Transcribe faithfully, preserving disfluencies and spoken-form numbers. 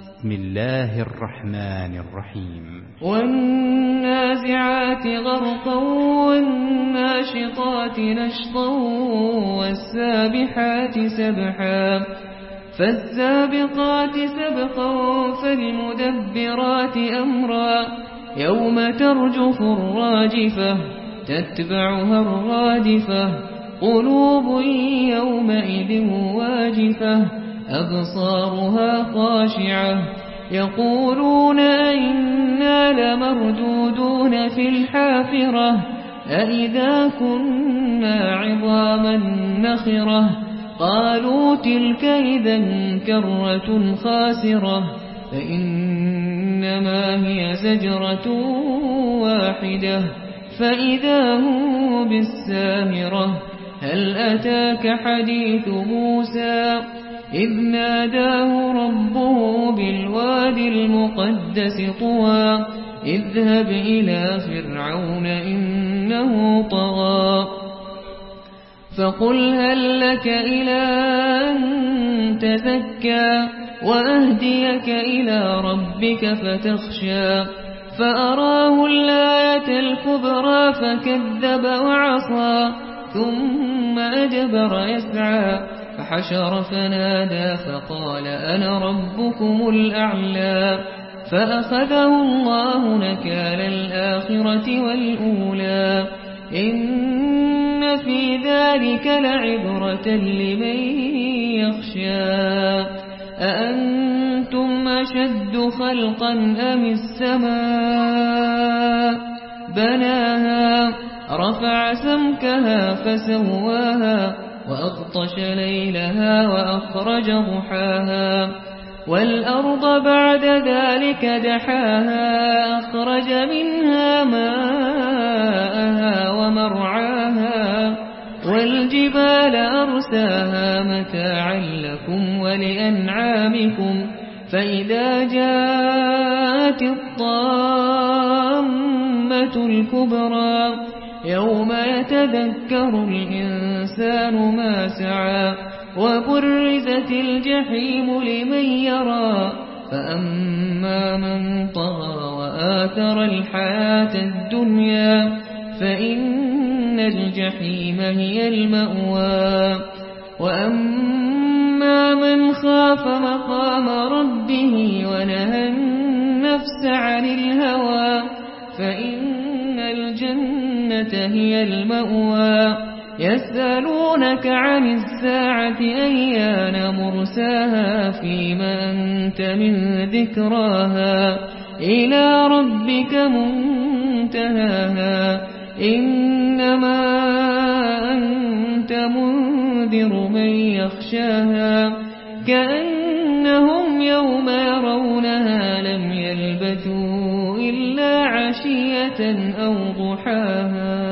بسم الله الرحمن الرحيم والنازعات غرقا والناشطات نشطا والسابحات سبحا فالسابقات سبقا فالمدبرات أمرا يوم ترجف الراجفة تتبعها الرادفة قلوب يومئذ واجفة أبصارها خاشعة يقولون أئنا لمردودون في الحافرة أئذا كنا عظاما نخرة قالوا تلك إذا كرة خاسرة فإنما هي زجرة واحدة فإذا هم بالساهرة هل أتاك حديث موسى إذ ناداه ربه بالوادي المقدس طوى اذهب إلى فرعون إنه طغى فقل هل لك إلى أن تزكى وأهديك إلى ربك فتخشى فأراه الآية الكبرى فكذب وعصى ثم أدبر يسعى فحشر فنادى فقال أنا ربكم الأعلى فأخذه الله نكال الآخرة والأولى إن في ذلك لعبرة لمن يخشى أأنتم أشد خلقا أم السماء بناها رفع سمكها فسواها وأغطش ليلها وأخرج ضحاها والأرض بعد ذلك دحاها أخرج منها ماءها ومرعاها والجبال أرساها متاعا لكم ولأنعامكم فإذا جاءت الطامة الكبرى يوم يتذكر الإنسان ما سعى وبرزت الجحيم لمن يرى فأما من طغى وآثر الحياة الدنيا فإن الجحيم هي المأوى وأما من خاف مقام ربه ونهى النفس عن الهوى فإن الجنة هي المأوى يسألونك عن الساعة أيان مرساها فيما أنت من ذكراها إلى ربك منتهاها إنما أنت منذر من يخشاها كأنهم يوم يرونها لم يلبثوا إلا عشية أو ضحاها.